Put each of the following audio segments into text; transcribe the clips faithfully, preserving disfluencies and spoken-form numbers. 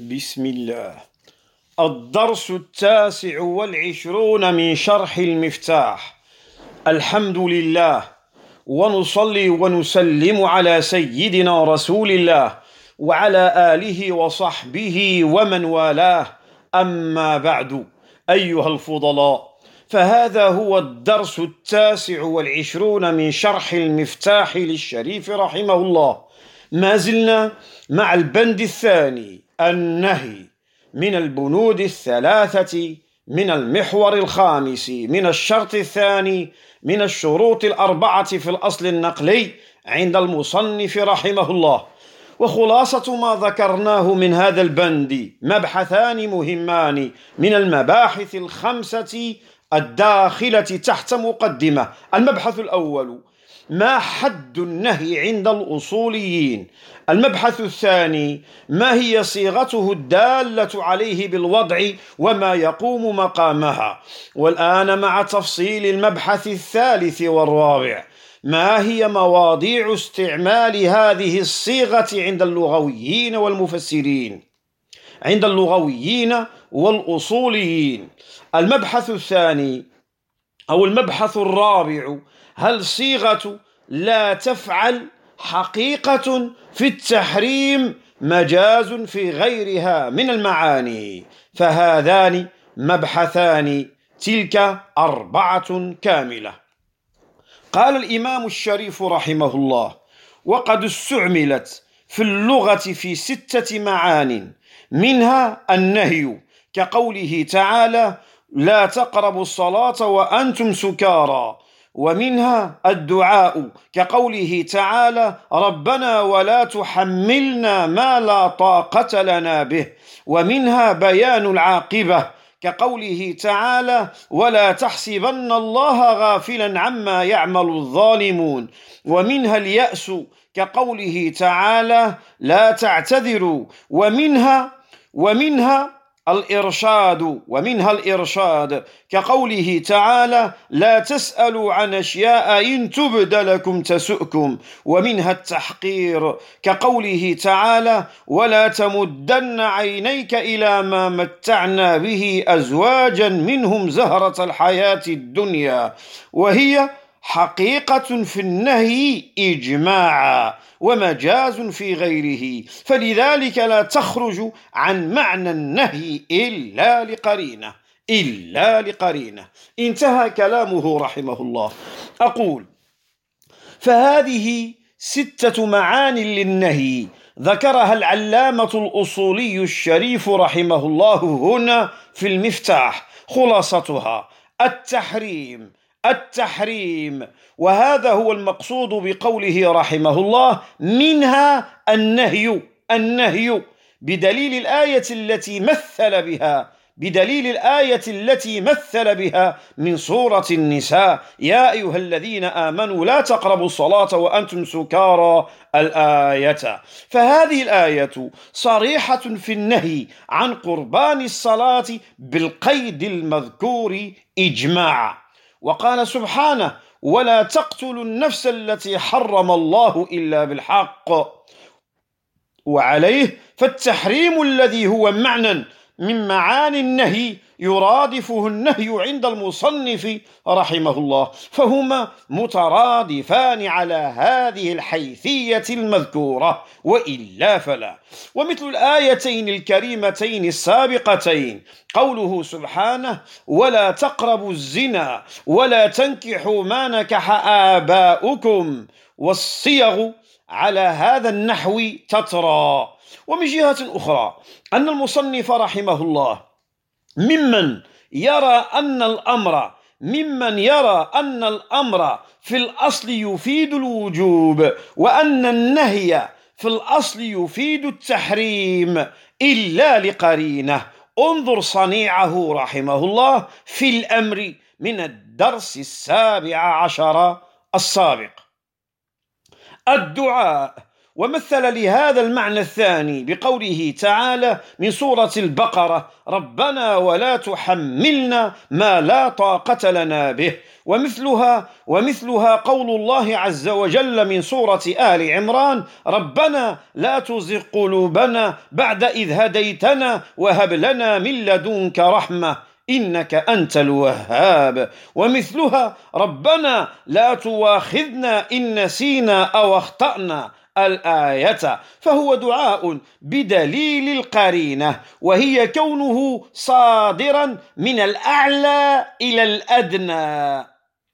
بسم الله. الدرس التاسع والعشرون من شرح المفتاح. الحمد لله، ونصلي ونسلم على سيدنا رسول الله وعلى آله وصحبه ومن والاه، أما بعد. أيها الفضلاء، فهذا هو الدرس التاسع والعشرون من شرح المفتاح للشريف رحمه الله. ما زلنا مع البند الثاني، النهي، من البنود الثلاثة من المحور الخامس من الشرط الثاني من الشروط الأربعة في الأصل النقلي عند المصنف رحمه الله. وخلاصة ما ذكرناه من هذا البند مبحثان مهمان من المباحث الخمسة الداخلة تحت مقدمة. المبحث الأول: ما حد النهي عند الأصوليين؟ المبحث الثاني: ما هي صيغته الدالة عليه بالوضع وما يقوم مقامها؟ والآن مع تفصيل المبحث الثالث والرابع: ما هي مواضيع استعمال هذه الصيغة عند اللغويين والمفسرين، عند اللغويين والأصوليين؟ المبحث الثاني أو المبحث الرابع: هل صيغة لا تفعل حقيقة في التحريم مجاز في غيرها من المعاني؟ فهذان مبحثان، تلك أربعة كاملة. قال الإمام الشريف رحمه الله: وقد استعملت في اللغة في ستة معان، منها النهي كقوله تعالى: لا تقربوا الصلاة وأنتم سكارى، ومنها الدعاء كقوله تعالى: ربنا ولا تحملنا ما لا طاقة لنا به، ومنها بيان العاقبة كقوله تعالى: ولا تحسبن الله غافلا عما يعمل الظالمون، ومنها اليأس كقوله تعالى: لا تعتذروا، ومنها ومنها الإرشاد ومنها الإرشاد كقوله تعالى: لا تسألوا عن أشياء إن تبد لكم تسؤكم، ومنها التحقير كقوله تعالى: ولا تمدن عينيك إلى ما متعنا به أزواجا منهم زهرة الحياة الدنيا، وهي حقيقة في النهي إجماعا ومجاز في غيره، فلذلك لا تخرج عن معنى النهي إلا لقرينة إلا لقرينة انتهى كلامه رحمه الله. أقول: فهذه ستة معان للنهي ذكرها العلامة الأصولي الشريف رحمه الله هنا في المفتاح. خلاصتها: التحريم التحريم وهذا هو المقصود بقوله رحمه الله: منها النهي النهي بدليل الآية التي مثل بها بدليل الآية التي مثل بها من سورة النساء: يا أيها الذين آمنوا لا تقربوا الصلاة وأنتم سكارى، الآية. فهذه الآية صريحة في النهي عن قربان الصلاة بالقيد المذكور إجماعا. وقال سبحانه: ولا تقتلوا النفس التي حرم الله إلا بالحق. وعليه فالتحريم الذي هو معنى من معاني النهي يرادفه النهي عند المصنف رحمه الله، فهما مترادفان على هذه الحيثية المذكورة، وإلا فلا. ومثل الآيتين الكريمتين السابقتين قوله سبحانه: ولا تقربوا الزنا ولا تنكحوا ما نكح آباؤكم، والصيغ على هذا النحو تترى. ومن جهة أخرى أن المصنف رحمه الله ممن يرى أن الأمر ممن يرى أن الأمر في الأصل يفيد الوجوب، وأن النهي في الأصل يفيد التحريم إلا لقرينة. انظر صنيعه رحمه الله في الأمر من الدرس السابع عشر السابق: الدعاء ومثل لهذا المعنى الثاني بقوله تعالى من سورة البقرة: ربنا ولا تحملنا ما لا طاقة لنا به. ومثلها ومثلها قول الله عز وجل من سورة آل عمران: ربنا لا تزغ قلوبنا بعد إذ هديتنا وهب لنا من لدنك رحمة إنك أنت الوهاب. ومثلها: ربنا لا تواخذنا إن نسينا أو أخطأنا الآية. فهو دعاء بدليل القرينة، وهي كونه صادرا من الأعلى إلى الأدنى.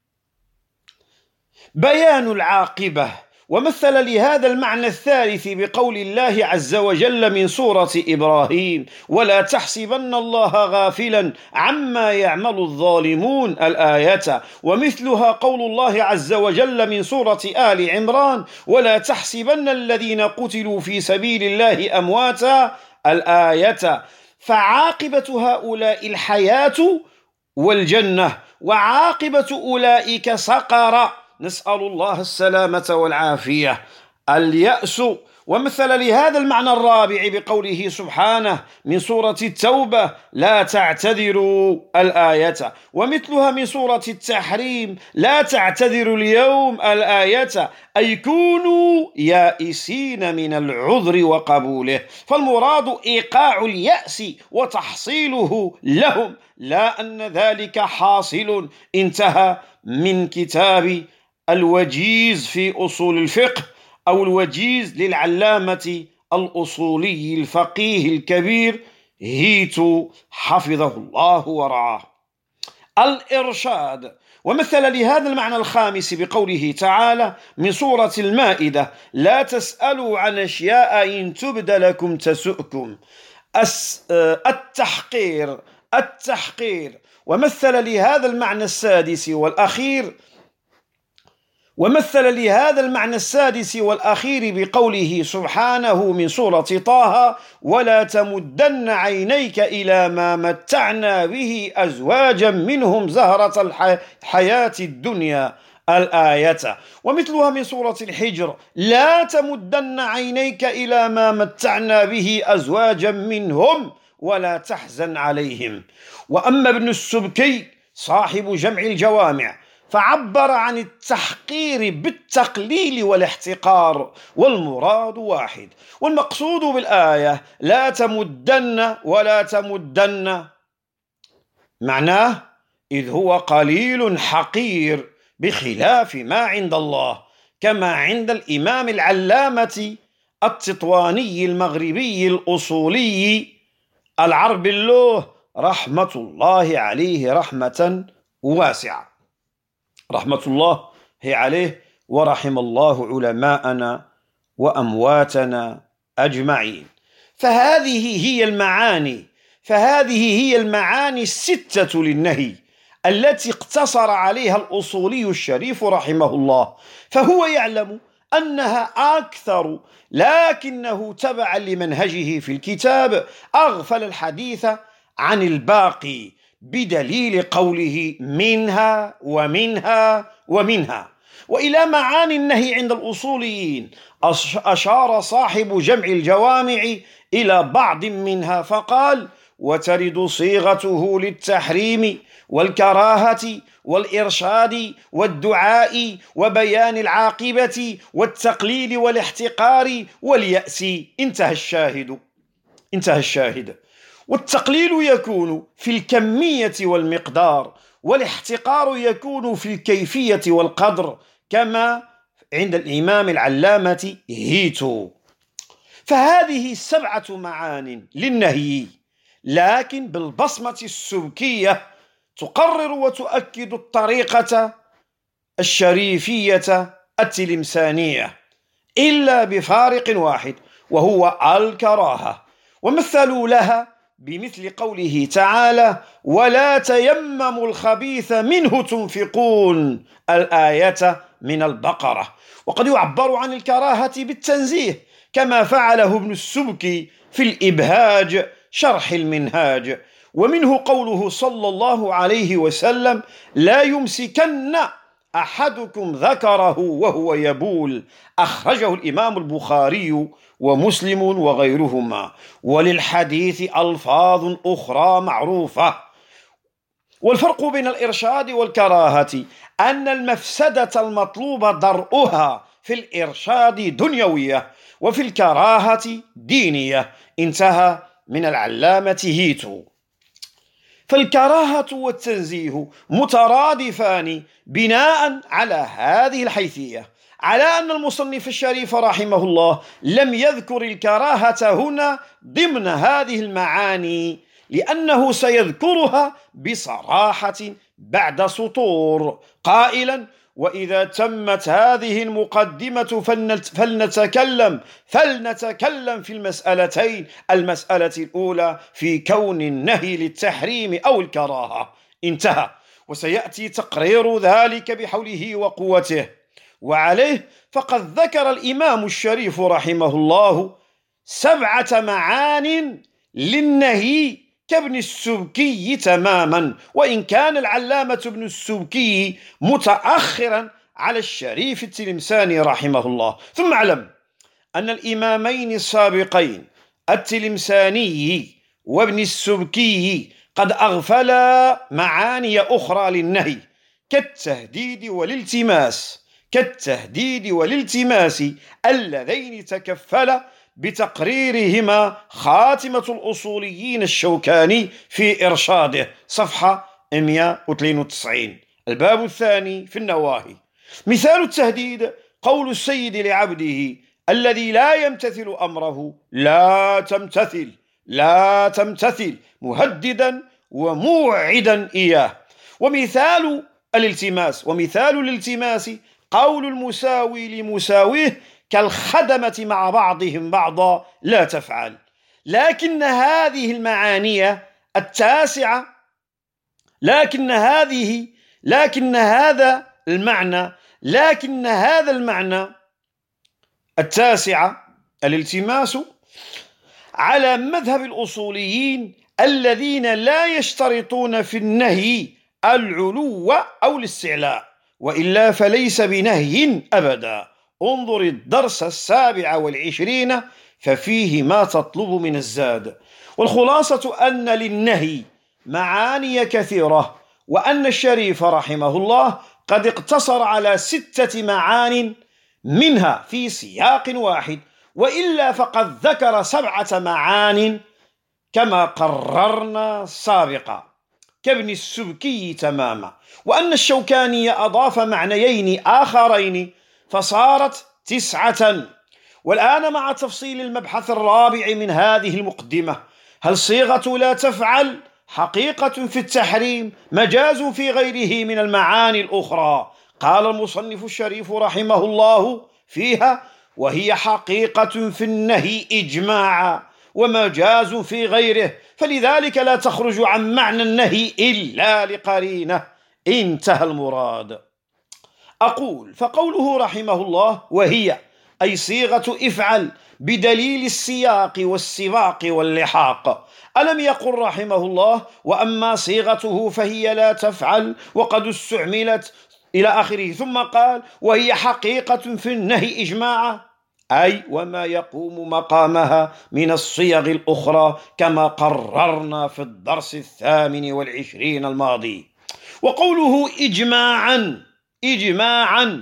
بيان العاقبة. ومثل لهذا المعنى الثالث بقول الله عز وجل من سورة إبراهيم: ولا تحسبن الله غافلا عما يعمل الظالمون الآية. ومثلها قول الله عز وجل من سورة آل عمران: ولا تحسبن الذين قتلوا في سبيل الله أمواتا الآية. فعاقبة هؤلاء الحياة والجنة، وعاقبة أولئك سقر، نسأل الله السلامة والعافية، اليأس. ومثل لهذا المعنى الرابع بقوله سبحانه من سورة التوبة: لا تعتذروا الآية. ومثلها من سورة التحريم: لا تعتذروا اليوم الآية، أي كونوا يائسين من العذر وقبوله. فالمراد إيقاع اليأس وتحصيله لهم، لا أن ذلك حاصل. انتهى من كتاب الوجيز في أصول الفقه، أو الوجيز للعلامة الأصولي الفقيه الكبير هيتو حفظه الله ورعاه. الإرشاد. ومثل لهذا المعنى الخامس بقوله تعالى من سورة المائدة: لا تسألوا عن أشياء إن تبد لكم تسؤكم. التحقير التحقير. ومثل لهذا المعنى السادس والأخير ومثل لهذا المعنى السادس والأخير بقوله سبحانه من سورة طه: ولا تمدن عينيك إلى ما متعنا به أزواجا منهم زهرة الحياة الدنيا الآية. ومثلها من سورة الحجر: لا تمدن عينيك إلى ما متعنا به أزواجا منهم ولا تحزن عليهم. وأما ابن السبكي صاحب جمع الجوامع فعبر عن التحقير بالتقليل والاحتقار، والمراد واحد. والمقصود بالآية لا تمدن ولا تمدن معناه إذ هو قليل حقير بخلاف ما عند الله، كما عند الإمام العلامة التطواني المغربي الأصولي العرب اللوه رحمة الله عليه رحمة واسعة. رحمة الله هي عليه، ورحم الله علماءنا وأمواتنا أجمعين. فهذه هي المعاني فهذه هي المعاني الستة للنهي التي اقتصر عليها الأصولي الشريف رحمه الله، فهو يعلم أنها أكثر، لكنه تبعا لمنهجه في الكتاب أغفل الحديث عن الباقي بدليل قوله منها ومنها ومنها. وإلى معاني النهي عند الأصوليين أشار صاحب جمع الجوامع إلى بعض منها فقال: وترد صيغته للتحريم والكراهة والإرشاد والدعاء وبيان العاقبة والتقليل والاحتقار واليأس. انتهى الشاهد انتهى الشاهد والتقليل يكون في الكمية والمقدار، والاحتقار يكون في الكيفية والقدر، كما عند الإمام العلامة هيتو. فهذه سبعة معان للنهي، لكن بالبصمة السبكية تقرر وتؤكد الطريقة الشريفية التلمسانية، إلا بفارق واحد وهو الكراهة. ومثلوا لها بمثل قوله تعالى: ولا تيمموا الخبيث منه تنفقون الآية من البقرة. وقد يعبر عن الكراهة بالتنزيه كما فعله ابن السبكي في الإبهاج شرح المنهاج. ومنه قوله صلى الله عليه وسلم: لا يمسكن أحدكم ذكره وهو يبول. أخرجه الإمام البخاري ومسلم وغيرهما، وللحديث ألفاظ أخرى معروفة. والفرق بين الإرشاد والكراهة أن المفسدة المطلوب درءها في الإرشاد دنيوية، وفي الكراهة دينية. انتهى من العلامة هيتو. فالكراهة والتنزيه مترادفان بناء على هذه الحيثية، على أن المصنف الشريف رحمه الله لم يذكر الكراهة هنا ضمن هذه المعاني، لأنه سيذكرها بصراحة بعد سطور قائلا: وإذا تمت هذه المقدمة فلنتكلم فلنتكلم في المسألتين. المسألة الأولى في كون النهي للتحريم أو الكراهة. انتهى. وسيأتي تقرير ذلك بحوله وقوته. وعليه فقد ذكر الإمام الشريف رحمه الله سبعة معان للنهي كابن السبكي تماما، وإن كان العلامة ابن السبكي متأخرا على الشريف التلمساني رحمه الله. ثم اعلم أن الإمامين السابقين التلمساني وابن السبكي قد أغفلا معاني أخرى للنهي كالتهديد والالتماس كالتهديد والالتماس اللذين تكفل بتقريرهما خاتمة الأصوليين الشوكاني في إرشاده، صفحة مئة واثنين وتسعين. الباب الثاني في النواهي. مثال التهديد قول السيد لعبده الذي لا يمتثل أمره: لا تمتثل لا تمتثل، مهددا وموعدا إياه. ومثال الالتماس ومثال الالتماس قول المساوي لمساويه كالخدمة مع بعضهم بعضا: لا تفعل. لكن هذه المعاني التاسعة لكن هذه لكن هذا المعنى لكن هذا المعنى التاسعة الالتماس على مذهب الأصوليين الذين لا يشترطون في النهي العلو أو الاستعلاء، وإلا فليس بنهي أبدا. انظر الدرس السابع والعشرين ففيه ما تطلب من الزاد. والخلاصة أن للنهي معاني كثيرة، وأن الشريف رحمه الله قد اقتصر على ستة معان منها في سياق واحد، وإلا فقد ذكر سبعة معان كما قررنا سابقا كابن السبكي تماما. وأن الشوكاني أضاف معنيين آخرين فصارت تسعة. والآن مع تفصيل المبحث الرابع من هذه المقدمة: هل صيغة لا تفعل حقيقة في التحريم مجاز في غيره من المعاني الأخرى؟ قال المصنف الشريف رحمه الله فيها: وهي حقيقة في النهي إجماعا ومجاز في غيره، فلذلك لا تخرج عن معنى النهي إلا لقرينة. انتهى المراد. أقول: فقوله رحمه الله وهي أي صيغة افعل بدليل السياق والسباق واللحاق. ألم يقل رحمه الله: وأما صيغته فهي لا تفعل وقد استعملت إلى آخره، ثم قال: وهي حقيقة في النهي إجماعا، أي وما يقوم مقامها من الصيغ الأخرى كما قررنا في الدرس الثامن والعشرين الماضي. وقوله إجماعا إجماعا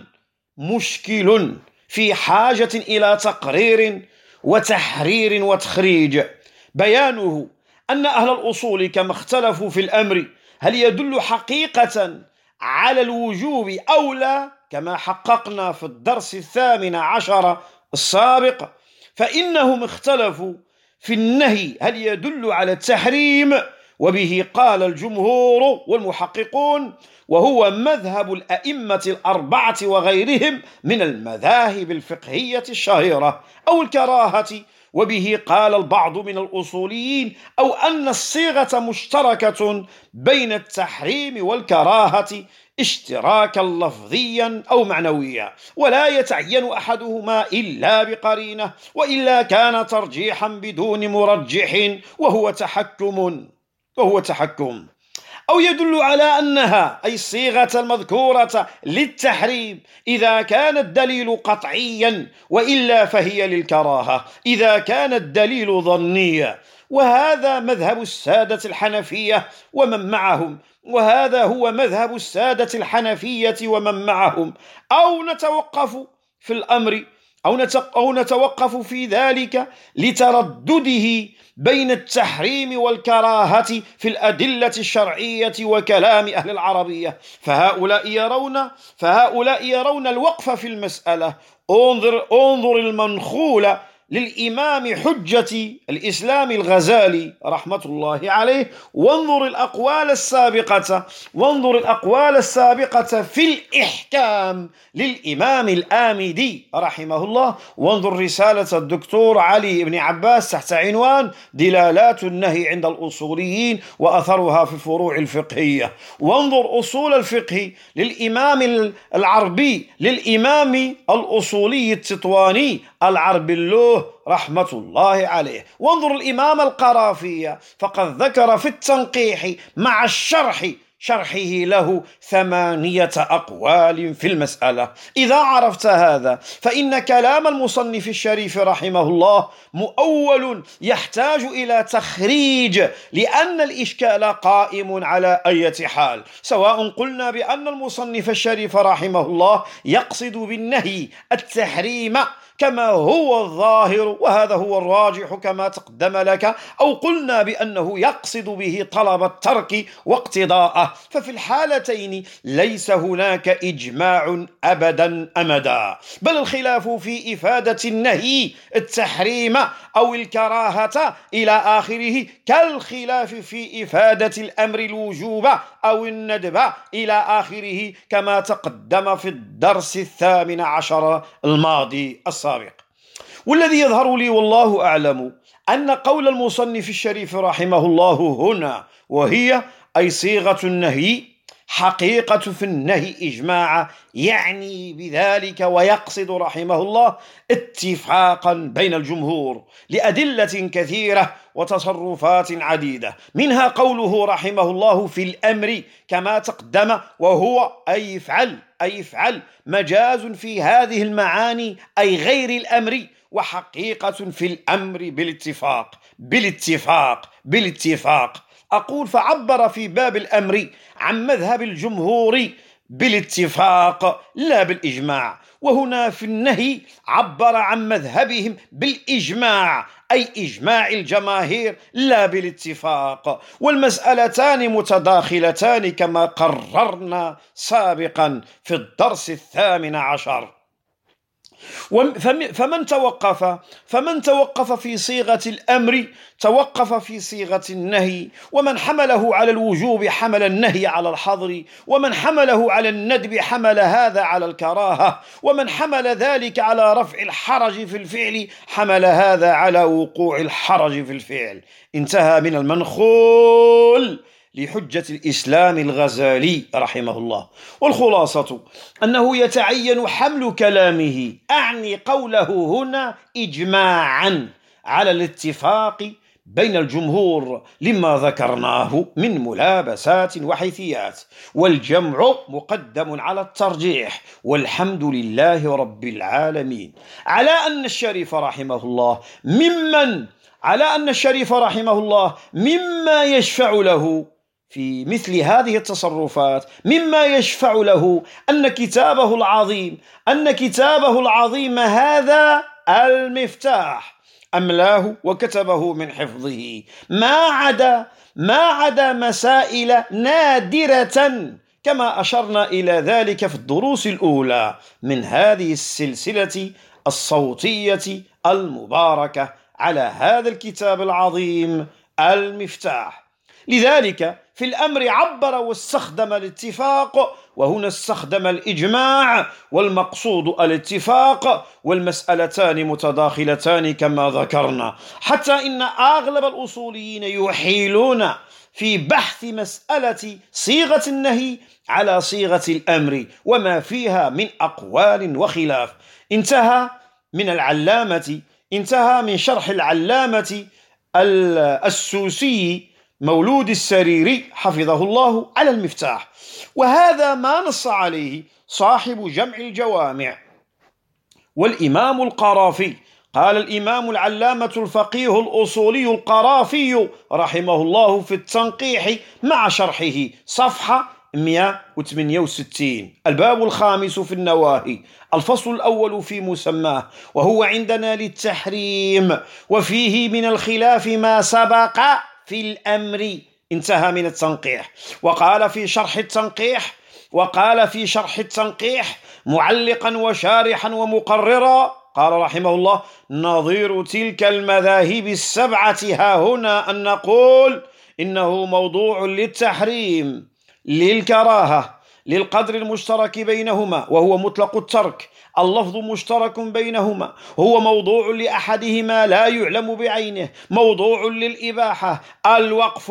مشكل في حاجة إلى تقرير وتحرير وتخريج. بيانه أن أهل الأصول كما اختلفوا في الأمر هل يدل حقيقة على الوجوب أو لا، كما حققنا في الدرس الثامن عشر السابق، فإنهم اختلفوا في النهي هل يدل على التحريم، وبه قال الجمهور والمحققون، وهو مذهب الأئمة الأربعة وغيرهم من المذاهب الفقهية الشهيرة، أو الكراهة، وبه قال البعض من الأصوليين، أو أن الصيغة مشتركة بين التحريم والكراهة اشتراكا لفظيا أو معنويا، ولا يتعين أحدهما إلا بقرينة، وإلا كان ترجيحا بدون مرجح وهو تحكم وهو تحكم أو يدل على أنها أي الصيغة المذكورة للتحريم إذا كان الدليل قطعيا، وإلا فهي للكراهة إذا كان الدليل ظنيا. وهذا مذهب السادة الحنفية ومن معهم، وهذا هو مذهب السادة الحنفية ومن معهم. أو نتوقف في الأمر أو نتوقف في ذلك لتردده بين التحريم والكراهة في الأدلة الشرعية وكلام أهل العربية، فهؤلاء يرون فهؤلاء يرون الوقف في المسألة. انظر انظر المنخول للإمام حجة الإسلام الغزالي رحمة الله عليه، وانظر الأقوال السابقة وانظر الأقوال السابقة في الإحكام للإمام الآمدي رحمه الله، وانظر رسالة الدكتور علي بن عباس تحت عنوان دلالات النهي عند الأصوليين وأثرها في الفروع الفقهية، وانظر أصول الفقه للإمام العربي للإمام الأصولي التطواني العربلوه رحمة الله عليه، وانظر الإمام القرافي فقد ذكر في التنقيح مع الشرح شرحه له ثمانية أقوال في المسألة. إذا عرفت هذا فإن كلام المصنف الشريف رحمه الله مؤول يحتاج إلى تخريج، لأن الإشكال قائم على أي حال، سواء قلنا بأن المصنف الشريف رحمه الله يقصد بالنهي التحريم كما هو الظاهر وهذا هو الراجح كما تقدم لك، أو قلنا بأنه يقصد به طلب الترك واقتضاءه، ففي الحالتين ليس هناك إجماع أبدا أمدا، بل الخلاف في إفادة النهي التحريم أو الكراهة إلى آخره كالخلاف في إفادة الأمر الوجوب أو الندب إلى آخره كما تقدم في الدرس الثامن عشر الماضي السابق. والذي يظهر لي والله أعلم أن قول المصنف الشريف رحمه الله هنا وهي أي صيغة النهي حقيقة في النهي إجماع، يعني بذلك ويقصد رحمه الله اتفاقا بين الجمهور لأدلة كثيرة وتصرفات عديدة، منها قوله رحمه الله في الأمر كما تقدم، وهو أي افعل أي افعل مجاز في هذه المعاني أي غير الأمر، وحقيقة في الأمر بالاتفاق بالاتفاق بالاتفاق أقول فعبر في باب الأمر عن مذهب الجمهور بالاتفاق لا بالإجماع، وهنا في النهي عبر عن مذهبهم بالإجماع أي إجماع الجماهير لا بالاتفاق، والمسألتان متداخلتان كما قررنا سابقا في الدرس الثامن عشر. فمن توقف فمن توقف في صيغة الأمر توقف في صيغة النهي، ومن حمله على الوجوب حمل النهي على الحظر، ومن حمله على الندب حمل هذا على الكراهة، ومن حمل ذلك على رفع الحرج في الفعل حمل هذا على وقوع الحرج في الفعل. انتهى من المنخول لحجة الإسلام الغزالي رحمه الله. والخلاصة أنه يتعين حمل كلامه، أعني قوله هنا، إجماعا على الاتفاق بين الجمهور لما ذكرناه من ملابسات وحيثيات، والجمع مقدم على الترجيح، والحمد لله رب العالمين على أن الشريف رحمه الله ممن على أن الشريف رحمه الله مما يشفع له في مثل هذه التصرفات، مما يشفع له أن كتابه العظيم أن كتابه العظيم هذا المفتاح أملاه وكتبه من حفظه، ما عدا ما عدا مسائل نادرة كما أشرنا إلى ذلك في الدروس الأولى من هذه السلسلة الصوتية المباركة على هذا الكتاب العظيم المفتاح. لذلك في الأمر عبر واستخدم الاتفاق، وهنا استخدم الإجماع، والمقصود الاتفاق، والمسألتان متداخلتان كما ذكرنا، حتى إن أغلب الأصوليين يحيلون في بحث مسألة صيغة النهي على صيغة الأمر وما فيها من أقوال وخلاف. انتهى من العلامة انتهى من شرح العلامة السوسي مولود السريري حفظه الله على المفتاح. وهذا ما نص عليه صاحب جمع الجوامع والإمام القرافي. قال الإمام العلامة الفقيه الأصولي القرافي رحمه الله في التنقيح مع شرحه صفحة مئة وثمانية وستين: الباب الخامس في النواهي، الفصل الأول في مسماه، وهو عندنا للتحريم، وفيه من الخلاف ما سبق في الأمر. انتهى من التنقيح. وقال في شرح التنقيح وقال في شرح التنقيح معلقا وشارحا ومقررا، قال رحمه الله: نظير تلك المذاهب السبعة ها هنا أن نقول إنه موضوع للتحريم، للكراهة، للقدر المشترك بينهما وهو مطلق الترك، اللفظ مشترك بينهما، هو موضوع لأحدهما لا يعلم بعينه، موضوع للإباحة، الوقف.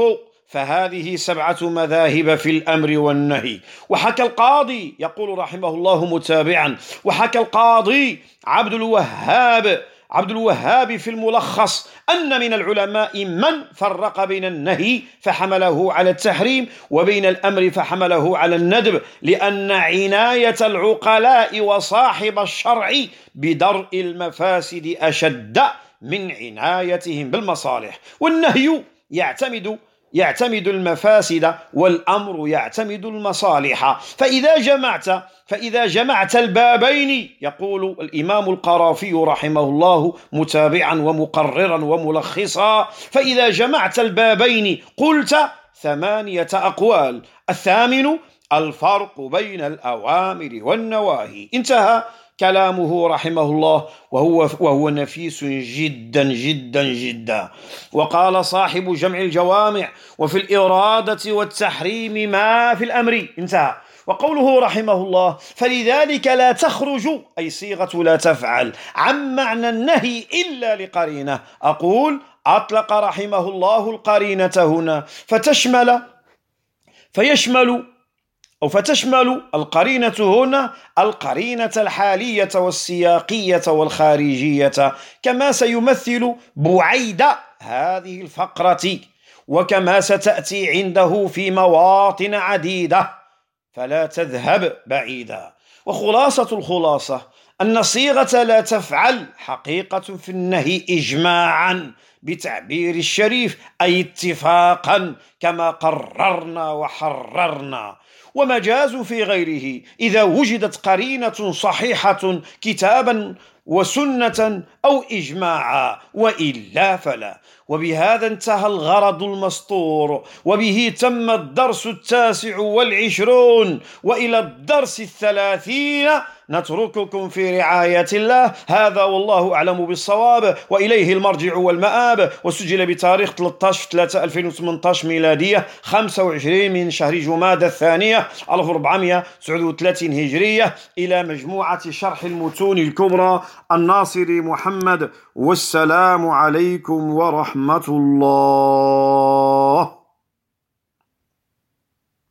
فهذه سبعة مذاهب في الأمر والنهي. وحكى القاضي، يقول رحمه الله متابعا، وحكى القاضي عبد الوهاب عبد الوهاب في الملخص أن من العلماء من فرق بين النهي فحمله على التحريم وبين الأمر فحمله على الندب، لأن عناية العقلاء وصاحب الشرع بدرء المفاسد أشد من عنايتهم بالمصالح. والنهي يعتمد يعتمد المفاسد والأمر يعتمد المصالح. فإذا جمعت فإذا جمعت البابين، يقول الإمام القرافي رحمه الله متابعا ومقررا وملخصا، فإذا جمعت البابين قلت ثمانية أقوال. الثامن الفرق بين الأوامر والنواهي. انتهى كلامه رحمه الله، وهو, وهو نفيس جدا جدا جدا. وقال صاحب جمع الجوامع: وفي الإرادة والتحريم ما في الأمر. انتهى. وقوله رحمه الله: فلذلك لا تخرج، أي صيغة لا تفعل، عن معنى النهي إلا لقرينة. أقول: أطلق رحمه الله القرينة هنا فتشمل فيشمل أو فتشمل القرينة هنا القرينة الحالية والسياقية والخارجية، كما سيمثل بعيد هذه الفقرة، وكما ستأتي عنده في مواطن عديدة، فلا تذهب بعيدا. وخلاصة الخلاصة أن صيغة لا تفعل حقيقة في النهي إجماعا بتعبير الشريف، أي اتفاقا، كما قررنا وحررنا. ومجاز في غيره إذا وجدت قرينة صحيحة كتابا وسنة أو إجماعا، وإلا فلا. وبهذا انتهى الغرض المسطور، وبه تم الدرس التاسع والعشرون، وإلى الدرس الثلاثين نترككم في رعاية الله. هذا والله أعلم بالصواب، وإليه المرجع والمآب. وسجل بتاريخ ثلاثة عشر ثلاثة ألفين وثمانية عشر ميلادية، خمسة وعشرين من شهر جمادى الثانية ألف وأربعمائة وتسعة وثلاثين هجرية، إلى مجموعة شرح المتون الكبرى الناصري محمد. والسلام عليكم ورحمة الله.